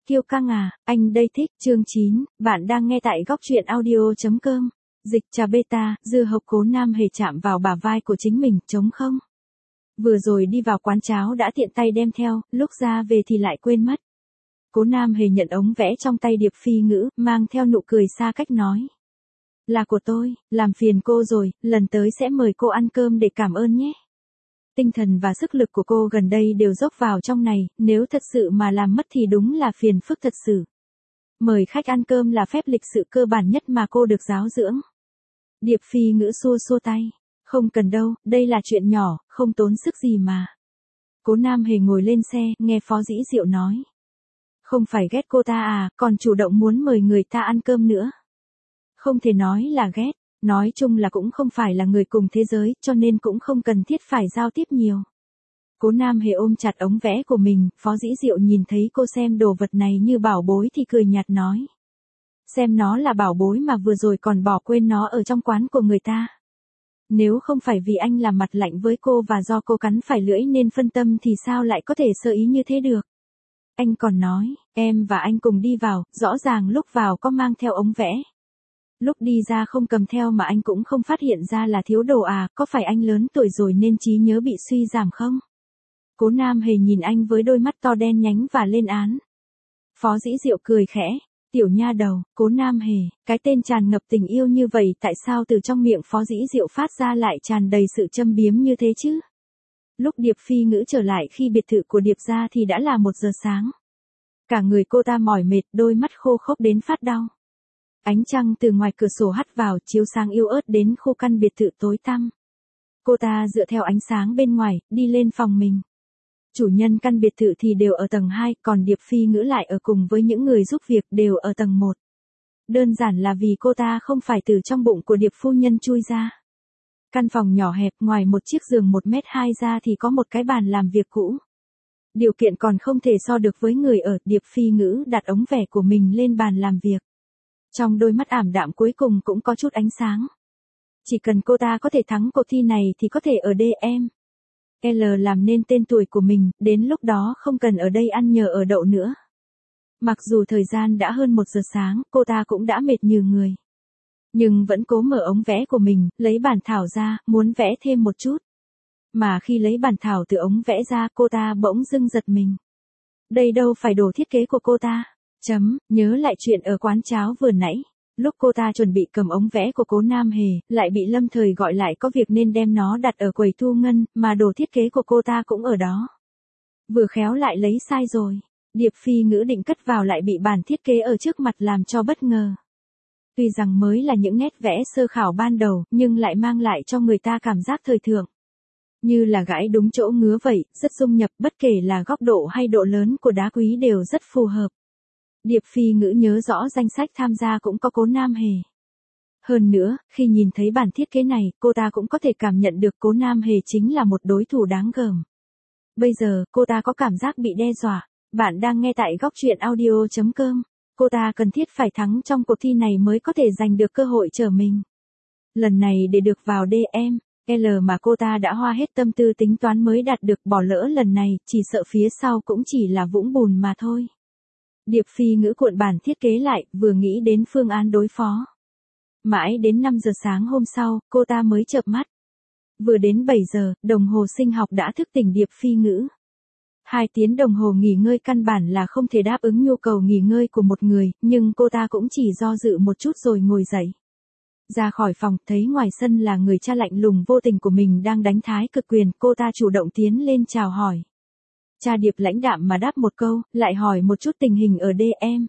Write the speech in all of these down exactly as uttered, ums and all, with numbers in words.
Kiêu căng à, anh đây thích. Chương chín, bạn đang nghe tại góc truyện audio.com. Dịch trà beta, dưa hấu. Cố Nam Hề chạm vào bả vai của chính mình, trống không. Vừa rồi đi vào quán cháo đã tiện tay đem theo, lúc ra về thì lại quên mất. Cố Nam Hề nhận ống vẽ trong tay Điệp Phi Ngữ, mang theo nụ cười xa cách nói. Là của tôi, làm phiền cô rồi, lần tới sẽ mời cô ăn cơm để cảm ơn nhé. Tinh thần và sức lực của cô gần đây đều dốc vào trong này, nếu thật sự mà làm mất thì đúng là phiền phức thật sự. Mời khách ăn cơm là phép lịch sự cơ bản nhất mà cô được giáo dưỡng. Điệp Phi Ngữ xua xua tay. Không cần đâu, đây là chuyện nhỏ, không tốn sức gì mà. Cố Nam Hề ngồi lên xe, nghe Phó Dĩ Diệu nói. Không phải ghét cô ta à, còn chủ động muốn mời người ta ăn cơm nữa. Không thể nói là ghét. Nói chung là cũng không phải là người cùng thế giới, cho nên cũng không cần thiết phải giao tiếp nhiều. Cố Nam Hề ôm chặt ống vẽ của mình, Phó Dĩ Diệu nhìn thấy cô xem đồ vật này như bảo bối thì cười nhạt nói. Xem nó là bảo bối mà vừa rồi còn bỏ quên nó ở trong quán của người ta. Nếu không phải vì anh làm mặt lạnh với cô và do cô cắn phải lưỡi nên phân tâm thì sao lại có thể sơ ý như thế được. Anh còn nói, em và anh cùng đi vào, rõ ràng lúc vào có mang theo ống vẽ. Lúc đi ra không cầm theo mà anh cũng không phát hiện ra là thiếu đồ à, có phải anh lớn tuổi rồi nên trí nhớ bị suy giảm không? Cố Nam Hề nhìn anh với đôi mắt to đen nhánh và lên án. Phó Dĩ Diệu cười khẽ, tiểu nha đầu, Cố Nam Hề, cái tên tràn ngập tình yêu như vậy tại sao từ trong miệng Phó Dĩ Diệu phát ra lại tràn đầy sự châm biếm như thế chứ? Lúc Điệp Phi Ngữ trở lại khi biệt thự của Điệp gia thì đã là một giờ sáng. Cả người cô ta mỏi mệt, đôi mắt khô khốc đến phát đau. Ánh trăng từ ngoài cửa sổ hắt vào, chiếu sáng yếu ớt đến khu căn biệt thự tối tăm. Cô ta dựa theo ánh sáng bên ngoài, đi lên phòng mình. Chủ nhân căn biệt thự thì đều ở tầng hai, còn Điệp Phi Ngữ lại ở cùng với những người giúp việc đều ở tầng một. Đơn giản là vì cô ta không phải từ trong bụng của Điệp phu nhân chui ra. Căn phòng nhỏ hẹp, ngoài một chiếc giường một mét hai ra thì có một cái bàn làm việc cũ. Điều kiện còn không thể so được với người ở. Điệp Phi Ngữ đặt ống vẽ của mình lên bàn làm việc. Trong đôi mắt ảm đạm cuối cùng cũng có chút ánh sáng. Chỉ cần cô ta có thể thắng cuộc thi này thì có thể ở đê em lờ làm nên tên tuổi của mình, đến lúc đó không cần ở đây ăn nhờ ở đậu nữa. Mặc dù thời gian đã hơn một giờ sáng, cô ta cũng đã mệt như người. Nhưng vẫn cố mở ống vẽ của mình, lấy bản thảo ra, muốn vẽ thêm một chút. Mà khi lấy bản thảo từ ống vẽ ra, cô ta bỗng dưng giật mình. Đây đâu phải đồ thiết kế của cô ta. Chấm, nhớ lại chuyện ở quán cháo vừa nãy. Lúc cô ta chuẩn bị cầm ống vẽ của Cố Nam Hề, lại bị Lâm Thời gọi lại có việc nên đem nó đặt ở quầy thu ngân, mà đồ thiết kế của cô ta cũng ở đó. Vừa khéo lại lấy sai rồi. Điệp Phi Ngữ định cất vào lại bị bản thiết kế ở trước mặt làm cho bất ngờ. Tuy rằng mới là những nét vẽ sơ khảo ban đầu, nhưng lại mang lại cho người ta cảm giác thời thượng. Như là gãi đúng chỗ ngứa vậy, rất dung nhập, bất kể là góc độ hay độ lớn của đá quý đều rất phù hợp. Điệp Phi Ngữ nhớ rõ danh sách tham gia cũng có Cố Nam Hề. Hơn nữa, khi nhìn thấy bản thiết kế này, cô ta cũng có thể cảm nhận được Cố Nam Hề chính là một đối thủ đáng gờm. Bây giờ, cô ta có cảm giác bị đe dọa. Bạn đang nghe tại góc truyện audio.com. Cô ta cần thiết phải thắng trong cuộc thi này mới có thể giành được cơ hội trở mình. Lần này để được vào đê em lờ mà cô ta đã hoa hết tâm tư tính toán mới đạt được, bỏ lỡ lần này, chỉ sợ phía sau cũng chỉ là vũng bùn mà thôi. Điệp Phi Ngữ cuộn bản thiết kế lại, vừa nghĩ đến phương án đối phó. Mãi đến năm giờ sáng hôm sau, cô ta mới chợp mắt. Vừa đến bảy giờ, đồng hồ sinh học đã thức tỉnh Điệp Phi Ngữ. Hai tiếng đồng hồ nghỉ ngơi căn bản là không thể đáp ứng nhu cầu nghỉ ngơi của một người, nhưng cô ta cũng chỉ do dự một chút rồi ngồi dậy. Ra khỏi phòng, thấy ngoài sân là người cha lạnh lùng vô tình của mình đang đánh thái cực quyền, cô ta chủ động tiến lên chào hỏi. Cha Điệp lãnh đạm mà đáp một câu, lại hỏi một chút tình hình ở đê em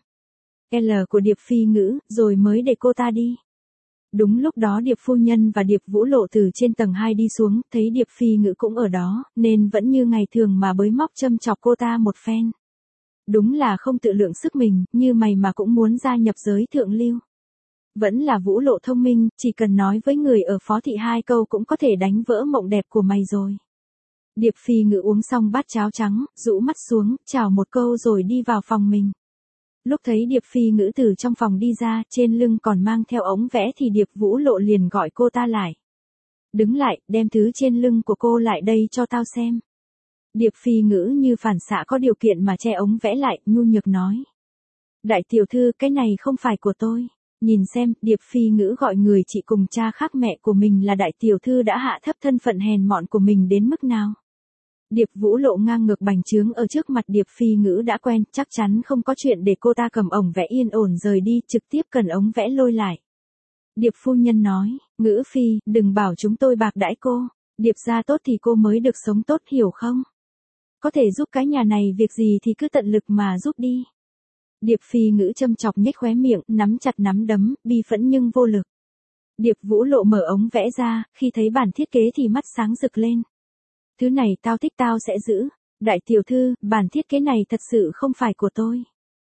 lờ của Điệp Phi Ngữ, rồi mới để cô ta đi. Đúng lúc đó Điệp phu nhân và Điệp Vũ Lộ từ trên tầng hai đi xuống, thấy Điệp Phi Ngữ cũng ở đó, nên vẫn như ngày thường mà bới móc châm chọc cô ta một phen. Đúng là không tự lượng sức mình, như mày mà cũng muốn gia nhập giới thượng lưu. Vẫn là Vũ Lộ thông minh, chỉ cần nói với người ở Phó thị hai câu cũng có thể đánh vỡ mộng đẹp của mày rồi. Điệp Phi Ngữ uống xong bát cháo trắng, rũ mắt xuống, chào một câu rồi đi vào phòng mình. Lúc thấy Điệp Phi Ngữ từ trong phòng đi ra, trên lưng còn mang theo ống vẽ thì Điệp Vũ Lộ liền gọi cô ta lại. Đứng lại, đem thứ trên lưng của cô lại đây cho tao xem. Điệp Phi Ngữ như phản xạ có điều kiện mà che ống vẽ lại, nhu nhược nói. Đại tiểu thư, cái này không phải của tôi. Nhìn xem, Điệp Phi Ngữ gọi người chị cùng cha khác mẹ của mình là đại tiểu thư đã hạ thấp thân phận hèn mọn của mình đến mức nào. Điệp Vũ Lộ ngang ngược bành trướng ở trước mặt Điệp Phi Ngữ đã quen, chắc chắn không có chuyện để cô ta cầm ổng vẽ yên ổn rời đi, trực tiếp cần ống vẽ lôi lại. Điệp phu nhân nói, Ngữ Phi, đừng bảo chúng tôi bạc đãi cô. Điệp gia tốt thì cô mới được sống tốt, hiểu không? Có thể giúp cái nhà này việc gì thì cứ tận lực mà giúp đi. Điệp Phi Ngữ châm chọc nhếch khóe miệng, nắm chặt nắm đấm, bi phẫn nhưng vô lực. Điệp Vũ Lộ mở ống vẽ ra, khi thấy bản thiết kế thì mắt sáng rực lên. Thứ này tao thích, tao sẽ giữ. Đại tiểu thư, bản thiết kế này thật sự không phải của tôi.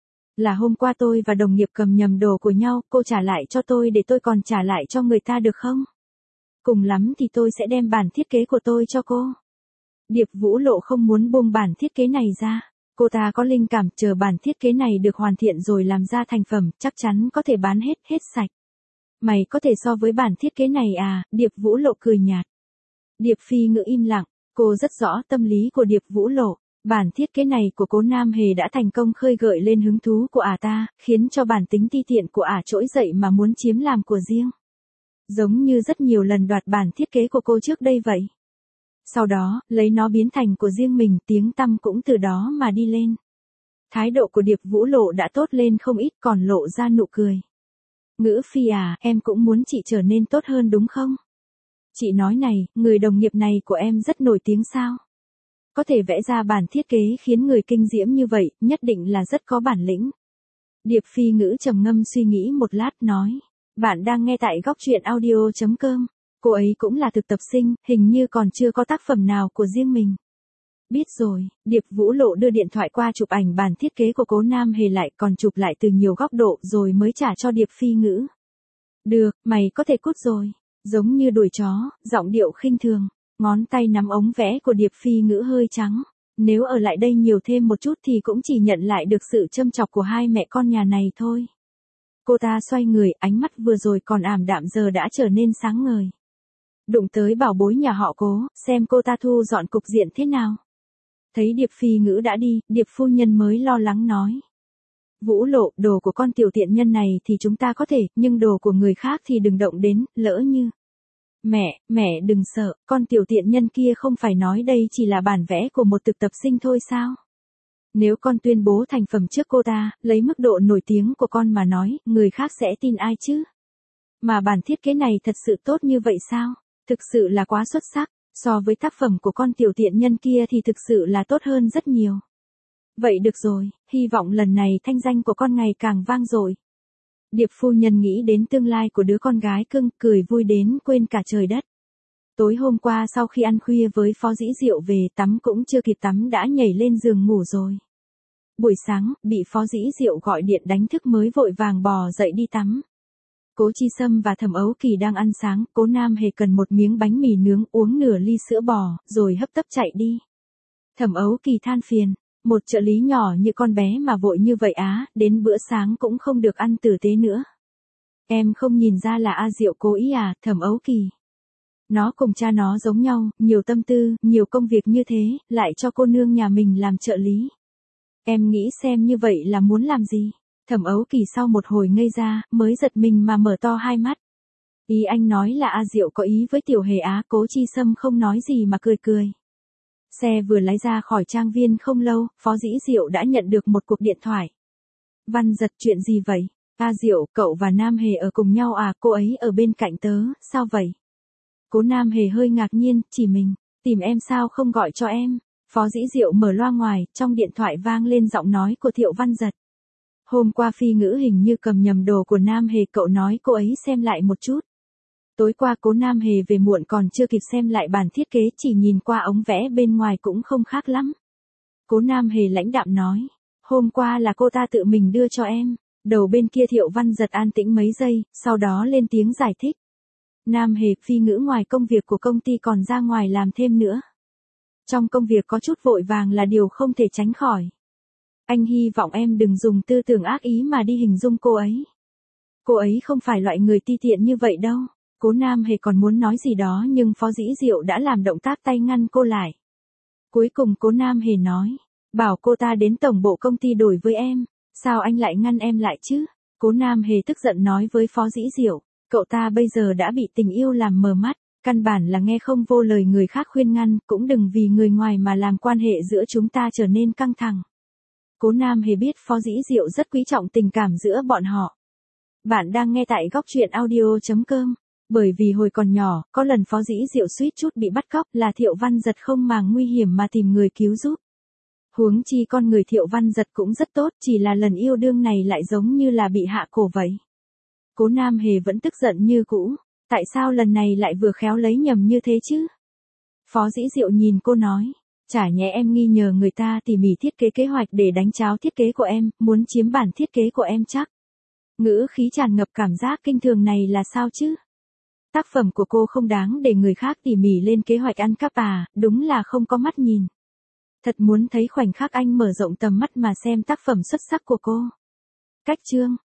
Là hôm qua tôi và đồng nghiệp cầm nhầm đồ của nhau, cô trả lại cho tôi để tôi còn trả lại cho người ta được không? Cùng lắm thì tôi sẽ đem bản thiết kế của tôi cho cô. Điệp Vũ Lộ không muốn buông bản thiết kế này ra. Cô ta có linh cảm chờ bản thiết kế này được hoàn thiện rồi làm ra thành phẩm, chắc chắn có thể bán hết, hết sạch. Mày có thể so với bản thiết kế này à? Điệp Vũ Lộ cười nhạt. Điệp Phi Ngữ im lặng, cô rất rõ tâm lý của Điệp Vũ Lộ. Bản thiết kế này của Cố Nam Hề đã thành công khơi gợi lên hứng thú của ả ta, khiến cho bản tính ti tiện của ả trỗi dậy mà muốn chiếm làm của riêng. Giống như rất nhiều lần đoạt bản thiết kế của cô trước đây vậy. Sau đó, lấy nó biến thành của riêng mình, tiếng tăm cũng từ đó mà đi lên. Thái độ của Điệp Vũ Lộ đã tốt lên không ít, còn lộ ra nụ cười. Ngữ Phi à, em cũng muốn chị trở nên tốt hơn đúng không? Chị nói này, người đồng nghiệp này của em rất nổi tiếng sao? Có thể vẽ ra bản thiết kế khiến người kinh diễm như vậy, nhất định là rất có bản lĩnh. Điệp Phi Ngữ trầm ngâm suy nghĩ một lát nói. Bạn đang nghe tại góc truyện audio chấm com. Cô ấy cũng là thực tập sinh, hình như còn chưa có tác phẩm nào của riêng mình. Biết rồi, Điệp Vũ Lộ đưa điện thoại qua chụp ảnh bản thiết kế của Cố Nam Hề lại, còn chụp lại từ nhiều góc độ rồi mới trả cho Điệp Phi Ngữ. Được, mày có thể cút rồi. Giống như đuổi chó, giọng điệu khinh thường, ngón tay nắm ống vẽ của Điệp Phi Ngữ hơi trắng. Nếu ở lại đây nhiều thêm một chút thì cũng chỉ nhận lại được sự châm chọc của hai mẹ con nhà này thôi. Cô ta xoay người, ánh mắt vừa rồi còn ảm đạm giờ đã trở nên sáng ngời. Đụng tới bảo bối nhà họ Cố, xem cô ta thu dọn cục diện thế nào. Thấy Điệp Phi Ngữ đã đi, Điệp phu nhân mới lo lắng nói. Vũ Lộ, đồ của con tiểu tiện nhân này thì chúng ta có thể, nhưng đồ của người khác thì đừng động đến, lỡ như. Mẹ, mẹ đừng sợ, con tiểu tiện nhân kia không phải nói đây chỉ là bản vẽ của một thực tập sinh thôi sao? Nếu con tuyên bố thành phẩm trước cô ta, lấy mức độ nổi tiếng của con mà nói, người khác sẽ tin ai chứ? Mà bản thiết kế này thật sự tốt như vậy sao? Thực sự là quá xuất sắc, so với tác phẩm của con tiểu tiện nhân kia thì thực sự là tốt hơn rất nhiều. Vậy được rồi, hy vọng lần này thanh danh của con ngày càng vang dội. Điệp phu nhân nghĩ đến tương lai của đứa con gái cưng, cười vui đến quên cả trời đất. Tối hôm qua sau khi ăn khuya với Phó Dĩ Diệu về, tắm cũng chưa kịp tắm đã nhảy lên giường ngủ rồi. Buổi sáng, bị Phó Dĩ Diệu gọi điện đánh thức mới vội vàng bò dậy đi tắm. Cố Chi Sâm và Thẩm Ấu Kỳ đang ăn sáng, Cố Nam Hề cần một miếng bánh mì nướng, uống nửa ly sữa bò, rồi hấp tấp chạy đi. Thẩm Ấu Kỳ than phiền, một trợ lý nhỏ như con bé mà vội như vậy á, đến bữa sáng cũng không được ăn tử tế nữa. Em không nhìn ra là A Diệu cố ý à, Thẩm Ấu Kỳ. Nó cùng cha nó giống nhau, nhiều tâm tư, nhiều công việc như thế, lại cho cô nương nhà mình làm trợ lý. Em nghĩ xem như vậy là muốn làm gì? Thẩm Ấu Kỳ sau một hồi ngây ra, mới giật mình mà mở to hai mắt. Ý anh nói là A Diệu có ý với Tiểu Hề á, Cố Chi Sâm không nói gì mà cười cười. Xe vừa lái ra khỏi trang viên không lâu, Phó Dĩ Diệu đã nhận được một cuộc điện thoại. Văn Giật, chuyện gì vậy? A Diệu, cậu và Nam Hề ở cùng nhau à, cô ấy ở bên cạnh tớ, sao vậy? Cố Nam Hề hơi ngạc nhiên, chỉ mình, tìm em sao không gọi cho em? Phó Dĩ Diệu mở loa ngoài, trong điện thoại vang lên giọng nói của Thiệu Văn Giật. Hôm qua Phi Ngữ hình như cầm nhầm đồ của Nam Hề, cậu nói cô ấy xem lại một chút. Tối qua Cố Nam Hề về muộn còn chưa kịp xem lại bản thiết kế, chỉ nhìn qua ống vẽ bên ngoài cũng không khác lắm. Cố Nam Hề lãnh đạm nói, hôm qua là cô ta tự mình đưa cho em. Đầu bên kia Thiệu Văn Giật an tĩnh mấy giây, sau đó lên tiếng giải thích. Nam Hề, Phi Ngữ ngoài công việc của công ty còn ra ngoài làm thêm nữa. Trong công việc có chút vội vàng là điều không thể tránh khỏi. Anh hy vọng em đừng dùng tư tưởng ác ý mà đi hình dung cô ấy. Cô ấy không phải loại người ti tiện như vậy đâu. Cố Nam Hề còn muốn nói gì đó nhưng Phó Dĩ Diệu đã làm động tác tay ngăn cô lại. Cuối cùng Cố Nam Hề nói, bảo cô ta đến tổng bộ công ty đổi với em. Sao anh lại ngăn em lại chứ? Cố Nam Hề tức giận nói với Phó Dĩ Diệu, cậu ta bây giờ đã bị tình yêu làm mờ mắt, căn bản là nghe không vô lời người khác khuyên ngăn, cũng đừng vì người ngoài mà làm quan hệ giữa chúng ta trở nên căng thẳng. Cố Nam Hề biết Phó Dĩ Diệu rất quý trọng tình cảm giữa bọn họ. Bạn đang nghe tại góc truyện audio.com. Bởi vì hồi còn nhỏ, có lần Phó Dĩ Diệu suýt chút bị bắt cóc, là Thiệu Văn Giật không màng nguy hiểm mà tìm người cứu giúp. Huống chi con người Thiệu Văn Giật cũng rất tốt, chỉ là lần yêu đương này lại giống như là bị hạ cổ vậy. Cố Nam Hề vẫn tức giận như cũ, tại sao lần này lại vừa khéo lấy nhầm như thế chứ? Phó Dĩ Diệu nhìn cô nói, chả nhẽ em nghi nhờ người ta tỉ mỉ thiết kế kế hoạch để đánh tráo thiết kế của em, muốn chiếm bản thiết kế của em chắc. Ngữ khí tràn ngập cảm giác kinh thường này là sao chứ? Tác phẩm của cô không đáng để người khác tỉ mỉ lên kế hoạch ăn cắp à, đúng là không có mắt nhìn. Thật muốn thấy khoảnh khắc anh mở rộng tầm mắt mà xem tác phẩm xuất sắc của cô. Cách chương